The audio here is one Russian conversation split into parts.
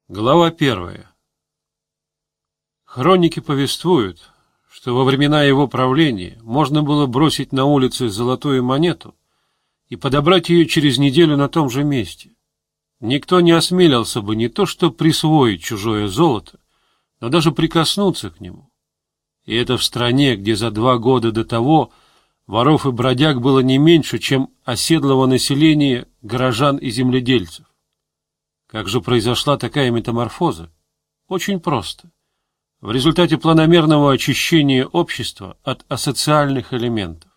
Глава 1. Хроники повествуют, что во времена его правления можно было бросить на улице золотую монету и подобрать ее через неделю на том же месте. Никто не осмелился бы не то что присвоить чужое золото, но даже прикоснуться к нему. И это в стране, где за 2 года до того воров и бродяг было не меньше, чем оседлого населения горожан и земледельцев. Как же произошла такая метаморфоза? Очень просто. В результате планомерного очищения общества от асоциальных элементов.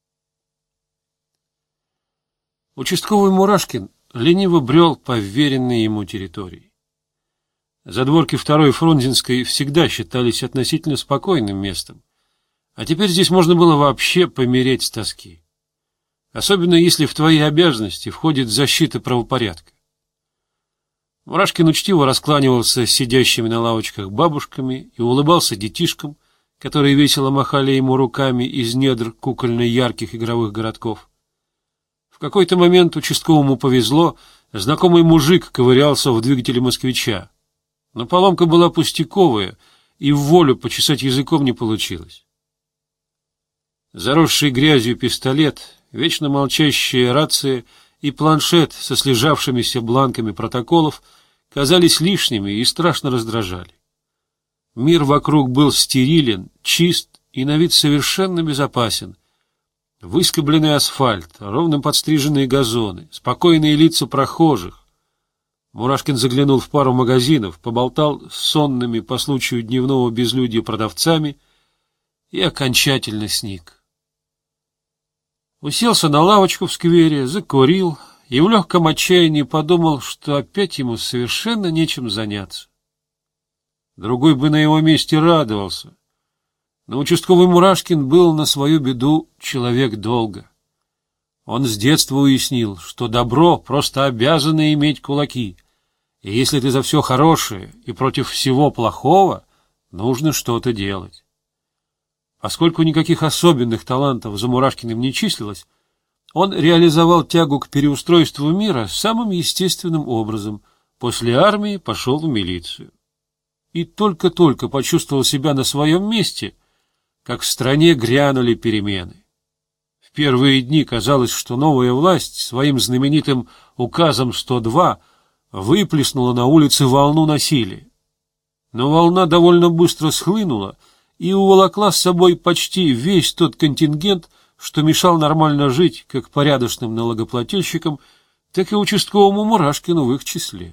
Участковый Мурашкин лениво брел по вверенной ему территории. Задворки второй Фрунзенской всегда считались относительно спокойным местом, а теперь здесь можно было вообще помереть с тоски. Особенно если в твои обязанности входит защита правопорядка. Мурашкин учтиво раскланивался с сидящими на лавочках бабушками и улыбался детишкам, которые весело махали ему руками из недр кукольно-ярких игровых городков. В какой-то момент участковому повезло, знакомый мужик ковырялся в двигателе москвича. Но поломка была пустяковая, и в волю почесать языком не получилось. Заросший грязью пистолет, вечно молчащая рация и планшет со слежавшимися бланками протоколов казались лишними и страшно раздражали. Мир вокруг был стерилен, чист и на вид совершенно безопасен. Выскобленный асфальт, ровно подстриженные газоны, спокойные лица прохожих. Мурашкин заглянул в пару магазинов, поболтал с сонными по случаю дневного безлюдья продавцами и окончательно сник. Уселся на лавочку в сквере, закурил и в легком отчаянии подумал, что опять ему совершенно нечем заняться. Другой бы на его месте радовался, но участковый Мурашкин был на свою беду человек долга. Он с детства уяснил, что добро просто обязано иметь кулаки, и если ты за все хорошее и против всего плохого, нужно что-то делать. Поскольку никаких особенных талантов за Мурашкиным не числилось, он реализовал тягу к переустройству мира самым естественным образом. После армии пошел в милицию. И только-только почувствовал себя на своем месте, как в стране грянули перемены. В первые дни казалось, что новая власть своим знаменитым указом 102 выплеснула на улице волну насилия. Но волна довольно быстро схлынула и уволокла с собой почти весь тот контингент, что мешал нормально жить как порядочным налогоплательщикам, так и участковому Мурашкину в их числе.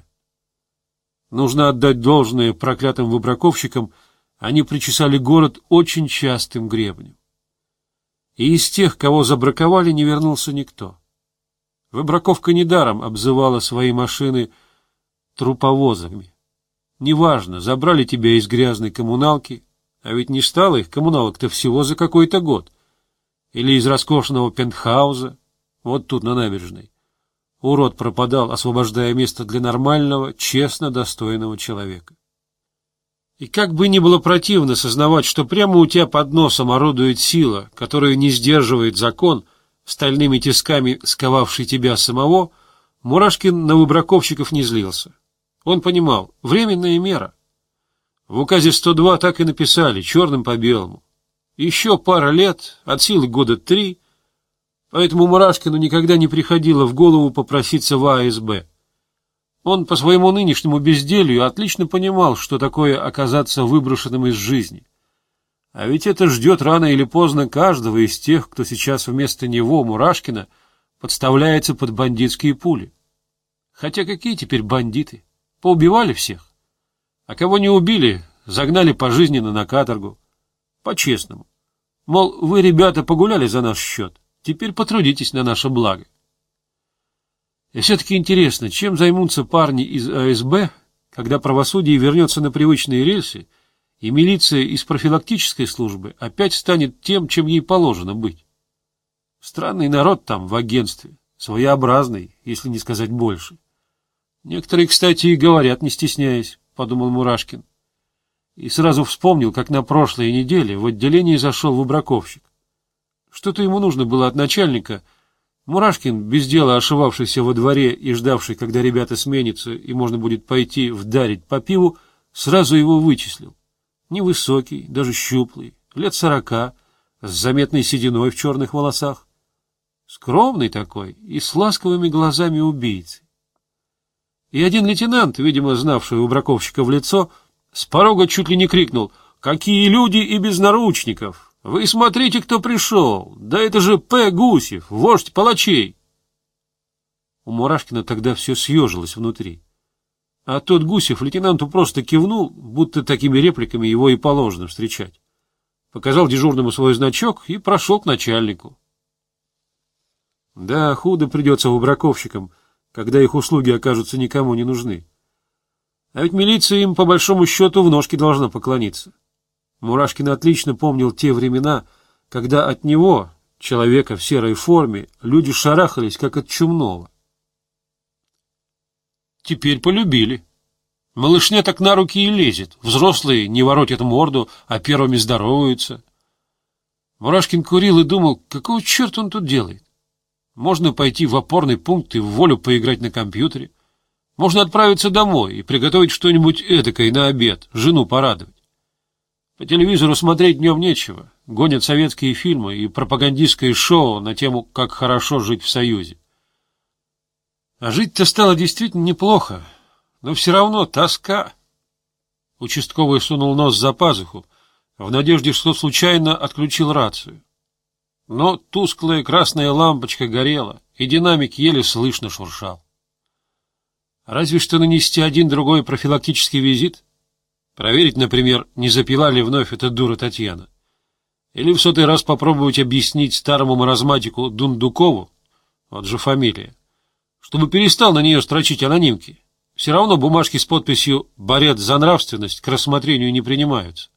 Нужно отдать должное проклятым выбраковщикам, они причесали город очень частым гребнем. И из тех, кого забраковали, не вернулся никто. Выбраковка недаром обзывала свои машины труповозами. Неважно, забрали тебя из грязной коммуналки, а ведь не стало их коммуналок-то всего за какой-то год. Или из роскошного пентхауза, вот тут на набережной. Урод пропадал, освобождая место для нормального, честно достойного человека. И как бы ни было противно сознавать, что прямо у тебя под носом орудует сила, которую не сдерживает закон, стальными тисками сковавший тебя самого, Мурашкин на выбраковщиков не злился. Он понимал, временная мера. В указе 102 так и написали, черным по белому. Еще пара лет, от силы года 3, поэтому Мурашкину никогда не приходило в голову попроситься в АСБ. Он по своему нынешнему безделью отлично понимал, что такое оказаться выброшенным из жизни. А ведь это ждет рано или поздно каждого из тех, кто сейчас вместо него, Мурашкина, подставляется под бандитские пули. Хотя какие теперь бандиты? Поубивали всех. А кого не убили, загнали пожизненно на каторгу. По-честному. Мол, вы, ребята, погуляли за наш счет, теперь потрудитесь на наше благо. И все-таки интересно, чем займутся парни из АСБ, когда правосудие вернется на привычные рельсы, и милиция из профилактической службы опять станет тем, чем ей положено быть. Странный народ там в агентстве, своеобразный, если не сказать больше. Некоторые, кстати, и говорят, не стесняясь, подумал Мурашкин. И сразу вспомнил, как на прошлой неделе в отделении зашел выбраковщик. Что-то ему нужно было от начальника, Мурашкин, без дела ошивавшийся во дворе и ждавший, когда ребята сменятся и можно будет пойти вдарить по пиву, сразу его вычислил. Невысокий, даже щуплый, лет 40, с заметной сединой в черных волосах. Скромный такой и с ласковыми глазами убийцы. И один лейтенант, видимо, знавший у браковщика в лицо, с порога чуть ли не крикнул: «Какие люди и без наручников! Вы смотрите, кто пришел! Да это же П. Гусев, вождь палачей!» У Мурашкина тогда все съежилось внутри. А тот Гусев лейтенанту просто кивнул, будто такими репликами его и положено встречать. Показал дежурному свой значок и прошел к начальнику. Да, худо придется браковщикам, когда их услуги окажутся никому не нужны. А ведь милиция им, по большому счету, в ножки должна поклониться. Мурашкин отлично помнил те времена, когда от него, человека в серой форме, люди шарахались, как от чумного. Теперь полюбили. Малышня так на руки и лезет. Взрослые не воротят морду, а первыми здороваются. Мурашкин курил и думал, какого черта он тут делает? Можно пойти в опорный пункт и в волю поиграть на компьютере. Можно отправиться домой и приготовить что-нибудь эдакое на обед, жену порадовать. По телевизору смотреть днем нечего. Гонят советские фильмы и пропагандистское шоу на тему «Как хорошо жить в Союзе». А жить-то стало действительно неплохо, но все равно тоска. Участковый сунул нос за пазуху, в надежде, что случайно отключил рацию. Но тусклая красная лампочка горела, и динамик еле слышно шуршал. Разве что нанести один-другой профилактический визит. Проверить, например, не запила ли вновь эта дура Татьяна. Или в 100-й раз попробовать объяснить старому маразматику Дундукову, вот же фамилия, чтобы перестал на нее строчить анонимки. Все равно бумажки с подписью «Борец за нравственность» к рассмотрению не принимаются.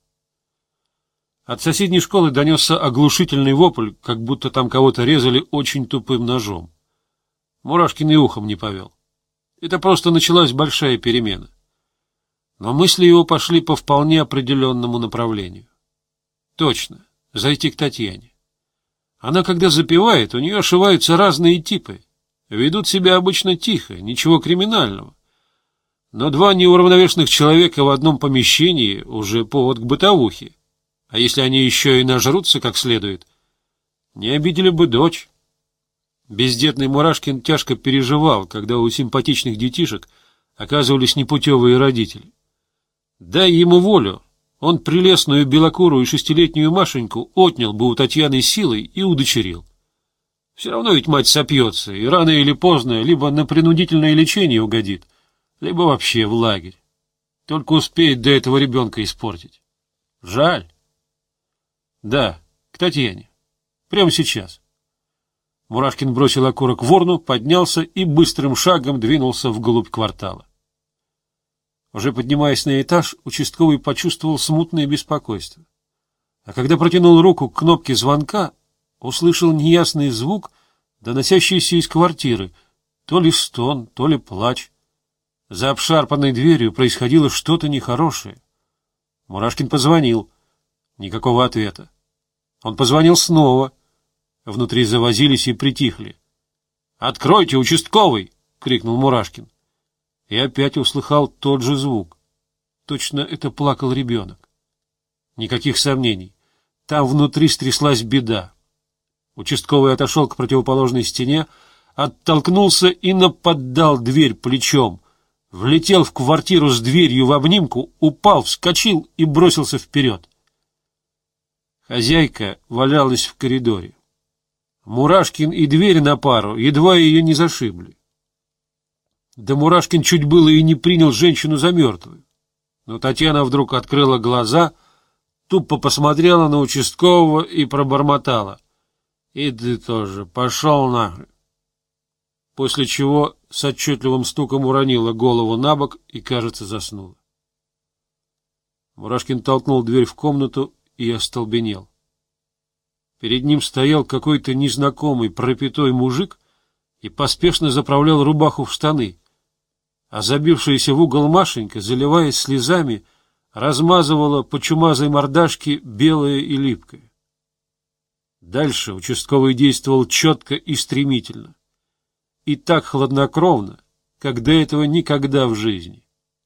От соседней школы донесся оглушительный вопль, как будто там кого-то резали очень тупым ножом. Мурашкин и ухом не повел. Это просто началась большая перемена. Но мысли его пошли по вполне определенному направлению. Точно, зайти к Татьяне. Она, когда запивает, у нее ошиваются разные типы. Ведут себя обычно тихо, ничего криминального. Но два неуравновешенных человека в одном помещении уже повод к бытовухе. А если они еще и нажрутся как следует, не обидели бы дочь. Бездетный Мурашкин тяжко переживал, когда у симпатичных детишек оказывались непутевые родители. Дай ему волю, он прелестную белокурую 6-летнюю Машеньку отнял бы у Татьяны силой и удочерил. Все равно ведь мать сопьется, и рано или поздно либо на принудительное лечение угодит, либо вообще в лагерь. Только успеет до этого ребенка испортить. Жаль. Да, к Татьяне. Прямо сейчас. Мурашкин бросил окурок в урну, поднялся и быстрым шагом двинулся вглубь квартала. Уже поднимаясь на этаж, участковый почувствовал смутное беспокойство. А когда протянул руку к кнопке звонка, услышал неясный звук, доносящийся из квартиры, то ли стон, то ли плач. За обшарпанной дверью происходило что-то нехорошее. Мурашкин позвонил. Никакого ответа. Он позвонил снова. Внутри завозились и притихли. «Откройте, участковый!» — крикнул Мурашкин. И опять услыхал тот же звук. Точно это плакал ребенок. Никаких сомнений. Там внутри стряслась беда. Участковый отошел к противоположной стене, оттолкнулся и наподдал дверь плечом. Влетел в квартиру с дверью в обнимку, упал, вскочил и бросился вперед. Хозяйка валялась в коридоре. Мурашкин и дверь на пару едва ее не зашибли. Да Мурашкин чуть было и не принял женщину за мертвую. Но Татьяна вдруг открыла глаза, тупо посмотрела на участкового и пробормотала: «И ты тоже, пошел нахрен!» После чего с отчетливым стуком уронила голову на бок и, кажется, заснула. Мурашкин толкнул дверь в комнату и остолбенел. Перед ним стоял какой-то незнакомый пропитой мужик и поспешно заправлял рубаху в штаны, а забившаяся в угол Машенька, заливаясь слезами, размазывала по чумазой мордашке белое и липкое. Дальше участковый действовал четко и стремительно. И так хладнокровно, как до этого никогда в жизни.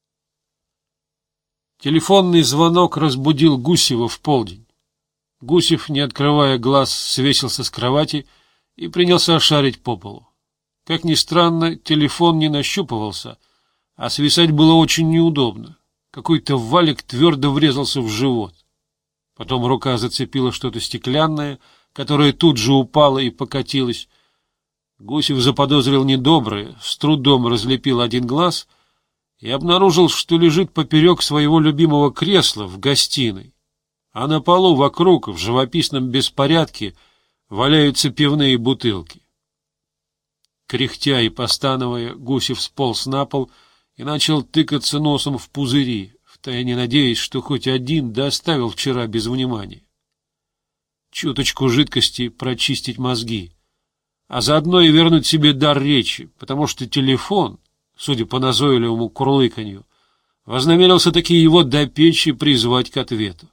Телефонный звонок разбудил Гусева в полдень. Гусев, не открывая глаз, свесился с кровати и принялся шарить по полу. Как ни странно, телефон не нащупывался, а свисать было очень неудобно. Какой-то валик твердо врезался в живот. Потом рука зацепила что-то стеклянное, которое тут же упало и покатилось. Гусев заподозрил недоброе, с трудом разлепил один глаз и обнаружил, что лежит поперек своего любимого кресла в гостиной, а на полу вокруг в живописном беспорядке валяются пивные бутылки. Кряхтя и постановая, Гусев сполз на пол и начал тыкаться носом в пузыри, втайне надеясь, что хоть один доставил вчера без внимания. Чуточку жидкости прочистить мозги, а заодно и вернуть себе дар речи, потому что телефон, судя по назойливому курлыканью, вознамерился таки его допечь и призвать к ответу.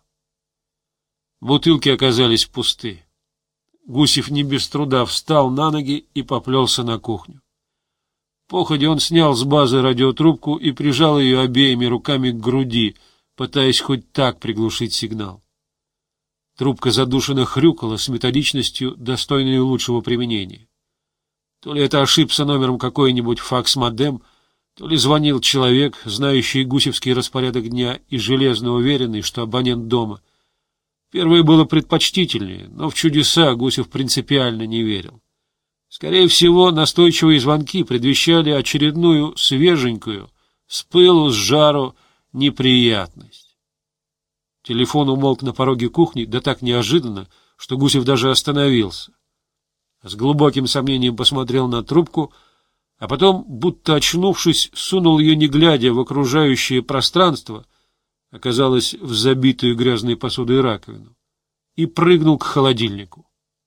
Бутылки оказались пусты. Гусев не без труда встал на ноги и поплелся на кухню. Походя он снял с базы радиотрубку и прижал ее обеими руками к груди, пытаясь хоть так приглушить сигнал. Трубка задушенно хрюкала с методичностью, достойной лучшего применения. То ли это ошибся номером какой-нибудь факс-модем, то ли звонил человек, знающий гусевский распорядок дня и железно уверенный, что абонент дома. Первое было предпочтительнее, но в чудеса Гусев принципиально не верил. Скорее всего, настойчивые звонки предвещали очередную свеженькую, с пылу, с жару, неприятность. Телефон умолк на пороге кухни, да так неожиданно, что Гусев даже остановился. С глубоким сомнением посмотрел на трубку, а потом, будто очнувшись, сунул ее, не глядя, в окружающее пространство, оказалось, в забитую грязной посудой раковину, и прыгнул к холодильнику.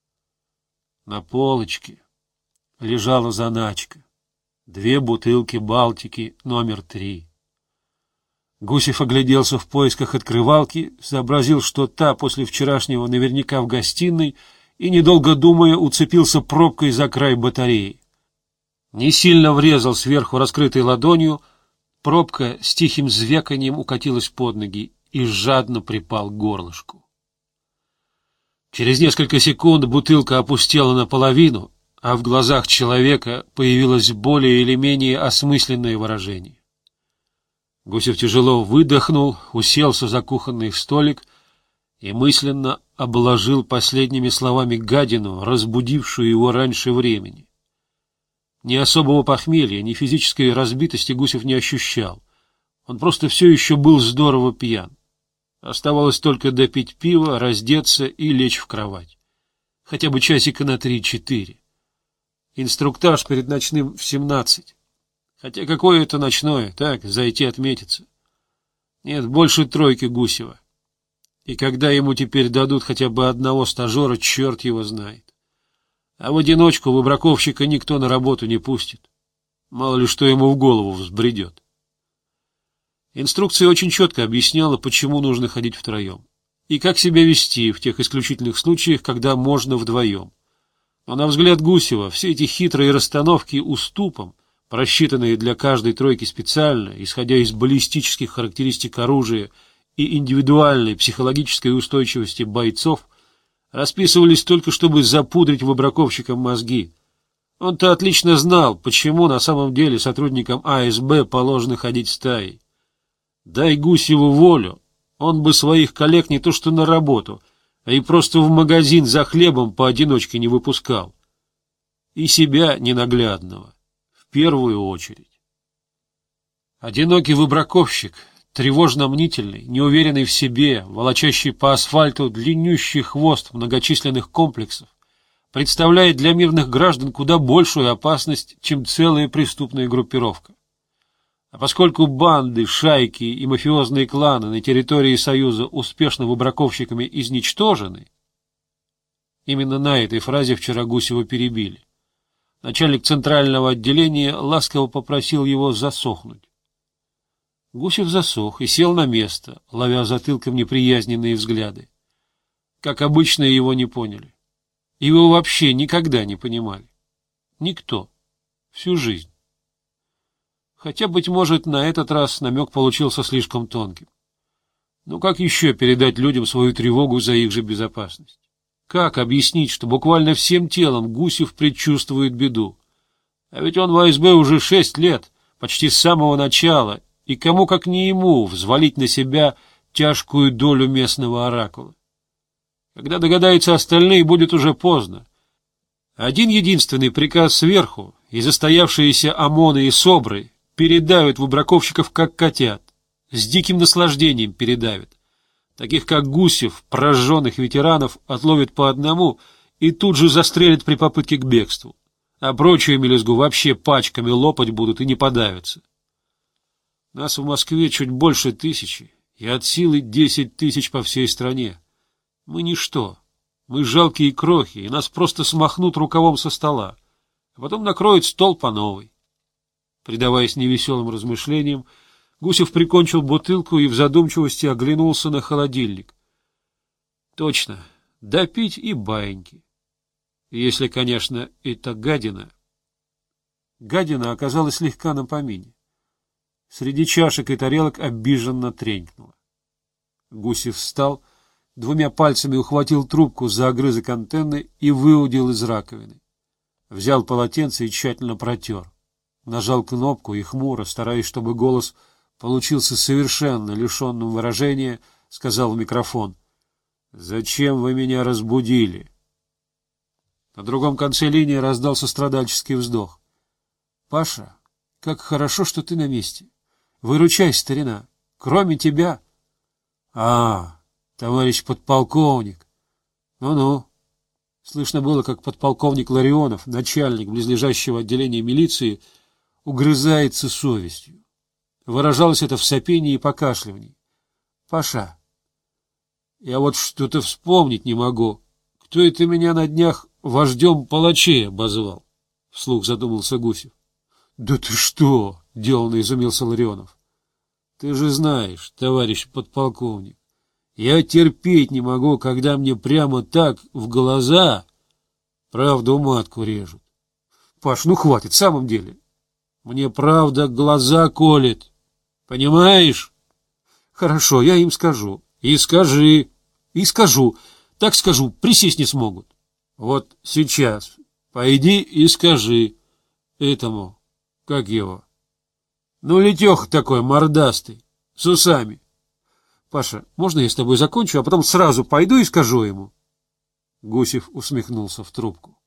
На полочке лежала заначка. 2 бутылки Балтики номер 3. Гусев огляделся в поисках открывалки, сообразил, что та после вчерашнего наверняка в гостиной, и, недолго думая, уцепился пробкой за край батареи. Не сильно врезал сверху раскрытой ладонью, пробка с тихим звяканьем укатилась под ноги и жадно припал к горлышку. Через несколько секунд бутылка опустела наполовину, а в глазах человека появилось более или менее осмысленное выражение. Гусев тяжело выдохнул, уселся за кухонный столик и мысленно обложил последними словами гадину, разбудившую его раньше времени. Ни особого похмелья, ни физической разбитости Гусев не ощущал. Он просто все еще был здорово пьян. Оставалось только допить пиво, раздеться и лечь в кровать. Хотя бы часика на 3-4. Инструктаж перед ночным в 17. Хотя какое это ночное, так, зайти отметиться. Нет, больше 3 Гусева. И когда ему теперь дадут хотя бы одного стажера, черт его знает. А в одиночку выбраковщика никто на работу не пустит. Мало ли что ему в голову взбредет. Инструкция очень четко объясняла, почему нужно ходить втроем. И как себя вести в тех исключительных случаях, когда можно вдвоем. Но на взгляд Гусева все эти хитрые расстановки уступом, просчитанные для каждой тройки специально, исходя из баллистических характеристик оружия и индивидуальной психологической устойчивости бойцов, расписывались только, чтобы запудрить выбраковщикам мозги. Он-то отлично знал, почему на самом деле сотрудникам АСБ положено ходить стаей. Дай Гусеву волю, он бы своих коллег не то что на работу, а и просто в магазин за хлебом поодиночке не выпускал. И себя ненаглядного, в первую очередь. Одинокий выбраковщик, тревожно-мнительный, неуверенный в себе, волочащий по асфальту длиннющий хвост многочисленных комплексов, представляет для мирных граждан куда большую опасность, чем целая преступная группировка. А поскольку банды, шайки и мафиозные кланы на территории Союза успешно выбраковщиками изничтожены, именно на этой фразе вчера Гусева перебили. Начальник центрального отделения ласково попросил его засохнуть. Гусев засох и сел на место, ловя затылком неприязненные взгляды. Как обычно, его не поняли. Его вообще никогда не понимали. Никто. Всю жизнь. Хотя, быть может, на этот раз намек получился слишком тонким. Ну как еще передать людям свою тревогу за их же безопасность? Как объяснить, что буквально всем телом Гусев предчувствует беду? А ведь он в АСБ уже 6 лет, почти с самого начала, и кому как не ему взвалить на себя тяжкую долю местного оракула. Когда догадаются остальные, будет уже поздно. Один единственный приказ сверху, и застоявшиеся ОМОНы и СОБРы передавят выбраковщиков как котят, с диким наслаждением передавят. Таких как Гусев, прожженных ветеранов, отловят по одному и тут же застрелят при попытке к бегству. А прочую мелюзгу вообще пачками лопать будут и не подавятся. Нас в Москве чуть больше 1000, и от силы 10 000 по всей стране. Мы ничто. Мы жалкие крохи, и нас просто смахнут рукавом со стола, а потом накроют стол по новой. Предаваясь невеселым размышлениям, Гусев прикончил бутылку и в задумчивости оглянулся на холодильник. Точно, допить и баиньки. Если, конечно, это гадина. Гадина оказалась слегка на помине. Среди чашек и тарелок обиженно тренькнуло. Гусев встал, 2 пальцами ухватил трубку за огрызок антенны и выудил из раковины. Взял полотенце и тщательно протер. Нажал кнопку и хмуро, стараясь, чтобы голос получился совершенно лишенным выражения, сказал в микрофон: «Зачем вы меня разбудили?» На другом конце линии раздался страдальческий вздох. «Паша, как хорошо, что ты на месте. Выручай, старина. Кроме тебя...» Товарищ подполковник. Ну-ну». Слышно было, как подполковник Ларионов, начальник близлежащего отделения милиции, угрызается совестью. Выражалось это в сопении и покашливании. «Паша, я вот что-то вспомнить не могу. Кто это меня на днях вождем палачей обозвал?» — вслух задумался Гусев. «Да ты что?» — деланно изумился Ларионов. «Ты же знаешь, товарищ подполковник, я терпеть не могу, когда мне прямо так в глаза правду матку режут. Паш, ну хватит, в самом деле. Мне правда глаза колет. Понимаешь? Хорошо, я им скажу. И скажи. И скажу. Так скажу, присесть не смогут. Вот сейчас пойди и скажи этому, как его. Ну, летеха такой мордастый, с усами. Паша, можно я с тобой закончу, а потом сразу пойду и скажу ему?» Гусев усмехнулся в трубку.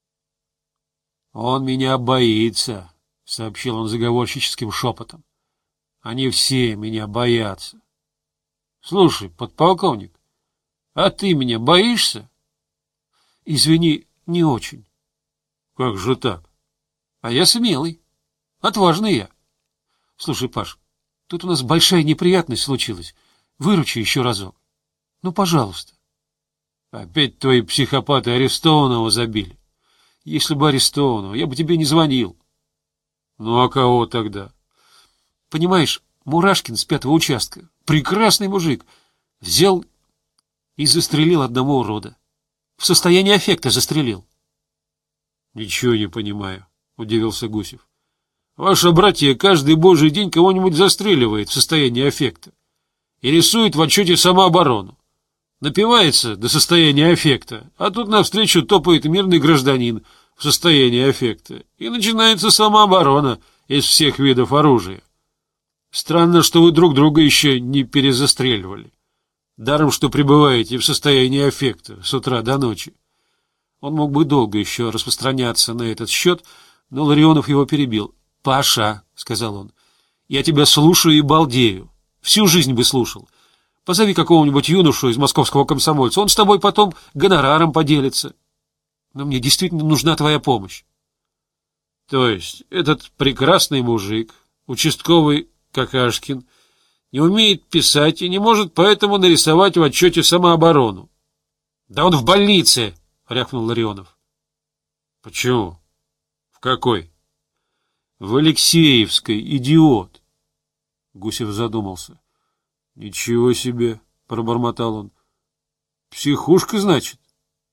«Он меня боится», — сообщил он заговорщическим шепотом. «Они все меня боятся. Слушай, подполковник, а ты меня боишься?» «Извини, не очень». «Как же так?» «А я смелый, отважный я. Слушай, Паш, тут у нас большая неприятность случилась. Выручи еще разок. Ну, пожалуйста». «Опять твои психопаты арестованного забили. Если бы арестованного, я бы тебе не звонил». «Ну, а кого тогда?» «Понимаешь, Мурашкин с 5-го участка, прекрасный мужик, взял и застрелил одного урода. В состоянии аффекта застрелил». «Ничего не понимаю», — удивился Гусев. «Ваше братья каждый божий день кого-нибудь застреливает в состоянии аффекта и рисует в отчете самооборону. Напивается до состояния аффекта, а тут навстречу топает мирный гражданин в состоянии аффекта, и начинается самооборона из всех видов оружия. Странно, что вы друг друга еще не перезастреливали. Даром, что пребываете в состоянии аффекта с утра до ночи». Он мог бы долго еще распространяться на этот счет, но Ларионов его перебил. «Паша», — сказал он, — «я тебя слушаю и балдею. Всю жизнь бы слушал. Позови какого-нибудь юношу из московского комсомольца, он с тобой потом гонораром поделится. Но мне действительно нужна твоя помощь». «То есть этот прекрасный мужик, участковый Какашкин, не умеет писать и не может поэтому нарисовать в отчете самооборону?» «Да он в больнице!» — рявкнул Ларионов. «Почему? В какой?» «В Алексеевской, идиот!» Гусев задумался. «Ничего себе!» — пробормотал он. «Психушка, значит?»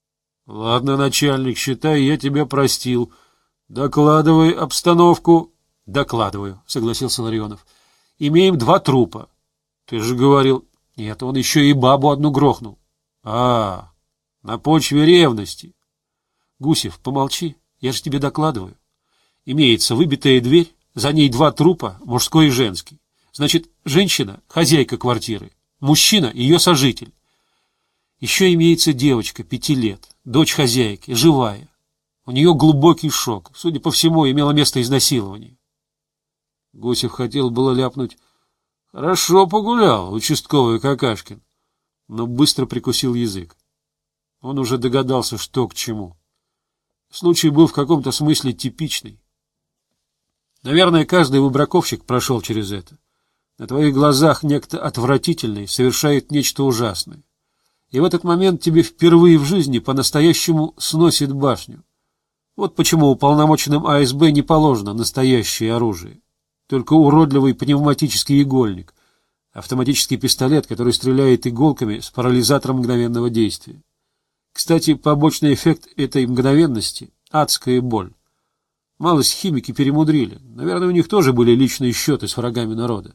Ладно, начальник, считай, я тебя простил. Докладывай обстановку. Докладываю, согласился Ларионов. Имеем 2 трупа. Ты же говорил... Нет, он еще и бабу одну грохнул. На почве ревности. Гусев, помолчи, я же тебе докладываю. Имеется выбитая дверь, за ней 2 трупа, мужской и женский. Значит, женщина — хозяйка квартиры, мужчина — ее сожитель. Еще имеется девочка 5 лет, дочь хозяйки, живая. У нее глубокий шок. Судя по всему, имело место изнасилование. Гусев хотел было ляпнуть: «Хорошо погулял, участковый Какашкин», но быстро прикусил язык. Он уже догадался, что к чему. Случай был в каком-то смысле типичный. Наверное, каждый выбраковщик прошел через это. На твоих глазах некто отвратительный совершает нечто ужасное. И в этот момент тебе впервые в жизни по-настоящему сносит башню. Вот почему уполномоченным АСБ не положено настоящее оружие. Только уродливый пневматический игольник, автоматический пистолет, который стреляет иголками с парализатором мгновенного действия. Кстати, побочный эффект этой мгновенности — адская боль. Малость химики перемудрили. Наверное, у них тоже были личные счеты с врагами народа.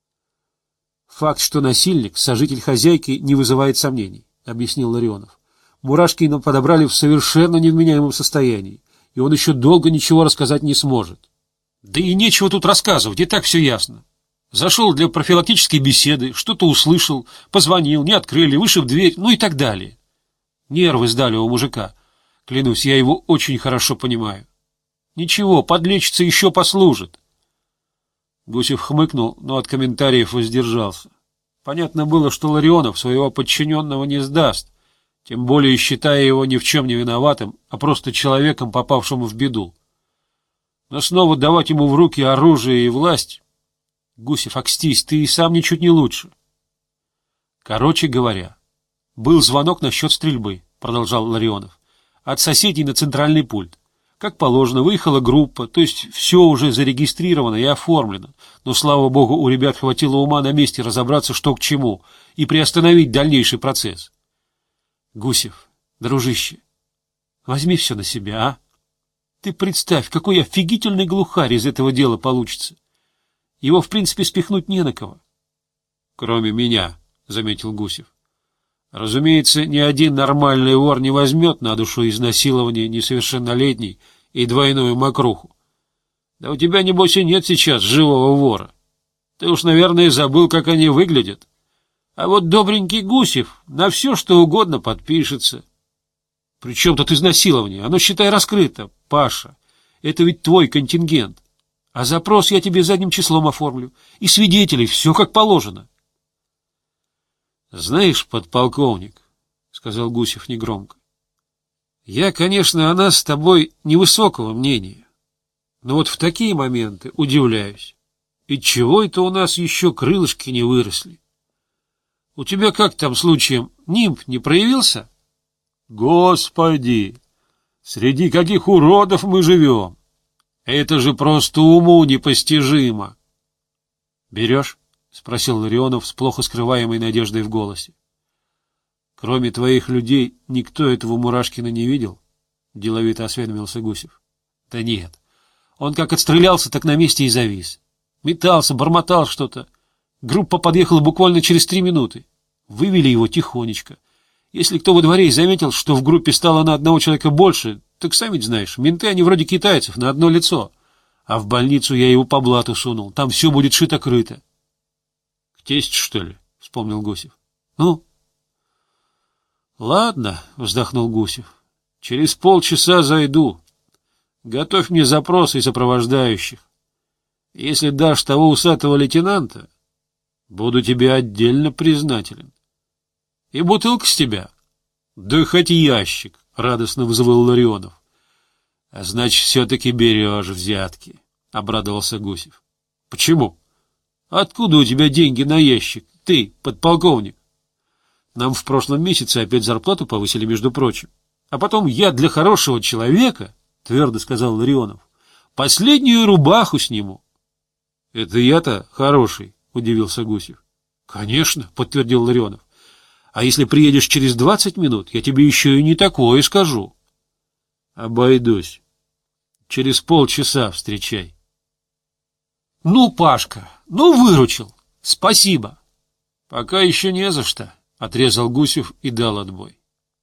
Факт, что насильник — сожитель хозяйки, не вызывает сомнений, — объяснил Ларионов. Мурашкина подобрали в совершенно невменяемом состоянии, и он еще долго ничего рассказать не сможет. Да и нечего тут рассказывать, и так все ясно. Зашел для профилактической беседы, что-то услышал, позвонил, не открыли, вышиб дверь, ну и так далее. Нервы сдали у мужика. Клянусь, я его очень хорошо понимаю. Ничего, подлечится, еще послужит. Гусев хмыкнул, но от комментариев воздержался. Понятно было, что Ларионов своего подчиненного не сдаст, тем более считая его ни в чем не виноватым, а просто человеком, попавшим в беду. Но снова давать ему в руки оружие и власть... Гусев, окстись, ты и сам ничуть не лучше. Короче говоря, был звонок насчет стрельбы, продолжал Ларионов, от соседей на центральный пульт. Как положено, выехала группа, то есть все уже зарегистрировано и оформлено. Но, слава богу, у ребят хватило ума на месте разобраться, что к чему, и приостановить дальнейший процесс. Гусев, дружище, возьми все на себя, а? Ты представь, какой офигительный глухарь из этого дела получится. Его, в принципе, спихнуть не на кого. — Кроме меня, — заметил Гусев. — Разумеется, ни один нормальный вор не возьмет на душу изнасилование несовершеннолетней и двойную мокруху. Да у тебя, небось, и нет сейчас живого вора. Ты уж, наверное, забыл, как они выглядят. А вот добренький Гусев на все, что угодно подпишется. При чем тут изнасилование? Оно, считай, раскрыто. Паша, это ведь твой контингент. А запрос я тебе задним числом оформлю. И свидетелей, все как положено. — Знаешь, подполковник, — сказал Гусев негромко, — я, конечно, о нас с тобой невысокого мнения, но вот в такие моменты удивляюсь. И чего это у нас еще крылышки не выросли? У тебя как там случаем нимб не проявился? Господи! Среди каких уродов мы живем! Это же просто уму непостижимо! Берешь? — спросил Ларионов с плохо скрываемой надеждой в голосе. — Кроме твоих людей никто этого Мурашкина не видел? — деловито осведомился Гусев. — Да нет. Он как отстрелялся, так на месте и завис. Метался, бормотал что-то. Группа подъехала буквально через 3 минуты. Вывели его тихонечко. Если кто во дворе и заметил, что в группе стало на одного человека больше, так сами знаешь, менты они вроде китайцев, на одно лицо. А в больницу я его по блату сунул. Там все будет шито-крыто. — К тестю, что ли? — вспомнил Гусев. — Ну? — Ладно, — вздохнул Гусев. — Через полчаса зайду. Готовь мне запросы и сопровождающих. Если дашь того усатого лейтенанта, буду тебе отдельно признателен. И бутылка с тебя? Да хоть ящик, — радостно вызывал Ларионов. — А значит, все-таки берешь взятки, — обрадовался Гусев. — Почему? Откуда у тебя деньги на ящик, ты, подполковник? Нам в прошлом месяце опять зарплату повысили, между прочим. А потом я для хорошего человека, — твердо сказал Ларионов, — последнюю рубаху сниму. — Это я-то хороший, — удивился Гусев. — Конечно, — подтвердил Ларионов. — А если приедешь через 20 минут, я тебе еще и не такое скажу. Обойдусь. Через полчаса встречай. Ну, Пашка, ну выручил. Спасибо. Пока еще не за что, отрезал Гусев и дал отбой.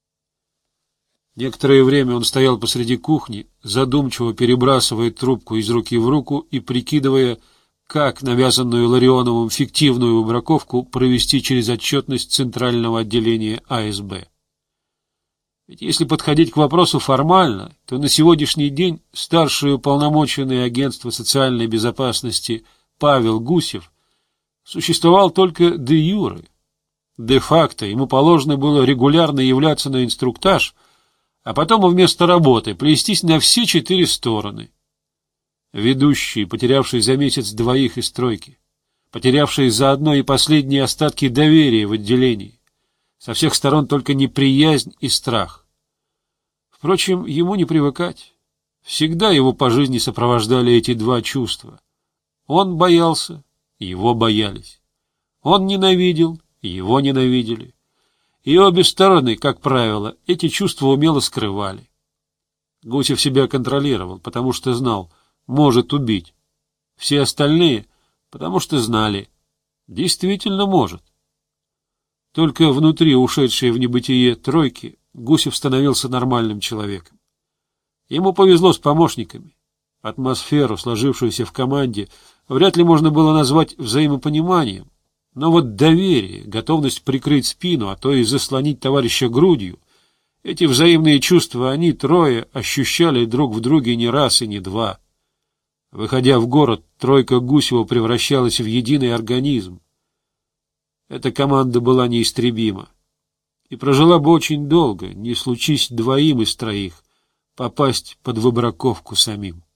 Некоторое время он стоял посреди кухни, задумчиво перебрасывая трубку из руки в руку и прикидывая, как навязанную Ларионовым фиктивную выбраковку провести через отчетность Центрального отделения АСБ. Ведь если подходить к вопросу формально, то на сегодняшний день старший уполномоченный агентства социальной безопасности Павел Гусев существовал только де юре. Де-факто ему положено было регулярно являться на инструктаж, а потом вместо работы плестись на все 4 стороны. Ведущий, потерявший за месяц 2 из тройки, потерявший заодно и последние остатки доверия в отделении, со всех сторон только неприязнь и страх. Впрочем, ему не привыкать. Всегда его по жизни сопровождали эти 2 чувства. Он боялся, его боялись. Он ненавидел, его ненавидели. И обе стороны, как правило, эти чувства умело скрывали. Гусев себя контролировал, потому что знал, может убить. Все остальные, потому что знали, действительно может. Только внутри ушедшей в небытие тройки Гусев становился нормальным человеком. Ему повезло с помощниками. Атмосферу, сложившуюся в команде, вряд ли можно было назвать взаимопониманием. Но вот доверие, готовность прикрыть спину, а то и заслонить товарища грудью, эти взаимные чувства они, трое, ощущали друг в друге не раз и не 2. Выходя в город, тройка Гусева превращалась в единый организм. Эта команда была неистребима. И прожила бы очень долго, не случись 2 из 3 попасть под выбраковку самим.